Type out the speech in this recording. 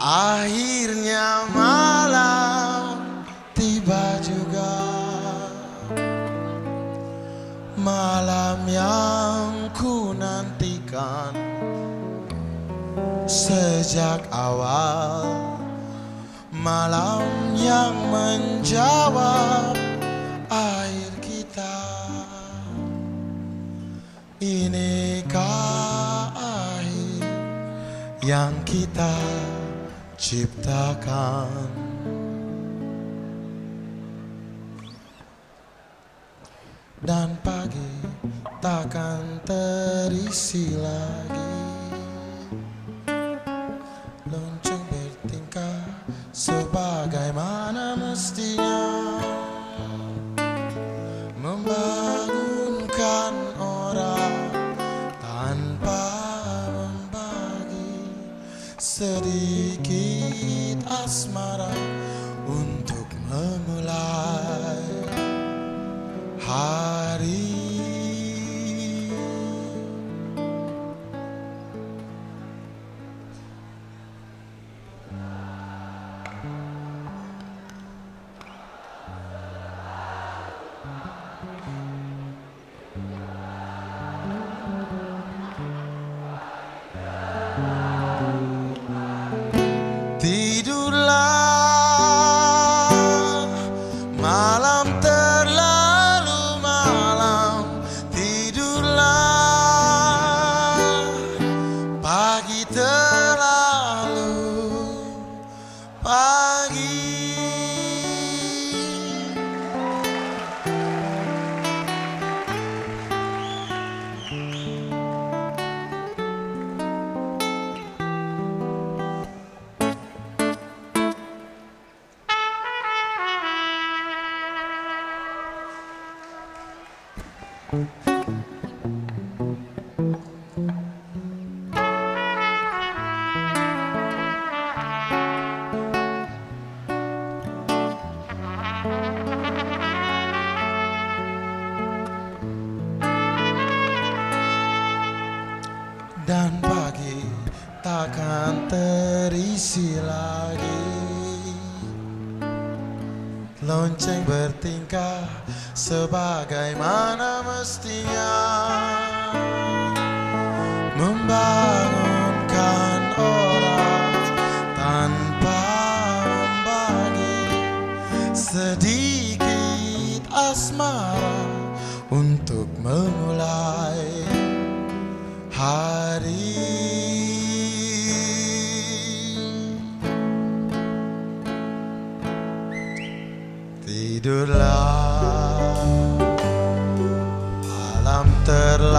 Akhirnya malam tiba juga, malam yang ku nantikan sejak awal, malam yang menjawab air kita. Inikah air yang kita ciptakan? Dan pagi takkan terisi lagi, lonceng bertingkah sebagaimana mestinya, membangunkan orang tanpa membagi sedikit asmara untuk memulai hari. Tidurlah, malam terlalu malam. Tidurlah, pagi terlalu pagi. Dan pagi takkan terisi lagi, lonceng bertingkah sebagaimana mestinya, membangunkan orang tanpa membagi sedikit asmara untuk memulai hari. Tidurlah, malam terlalu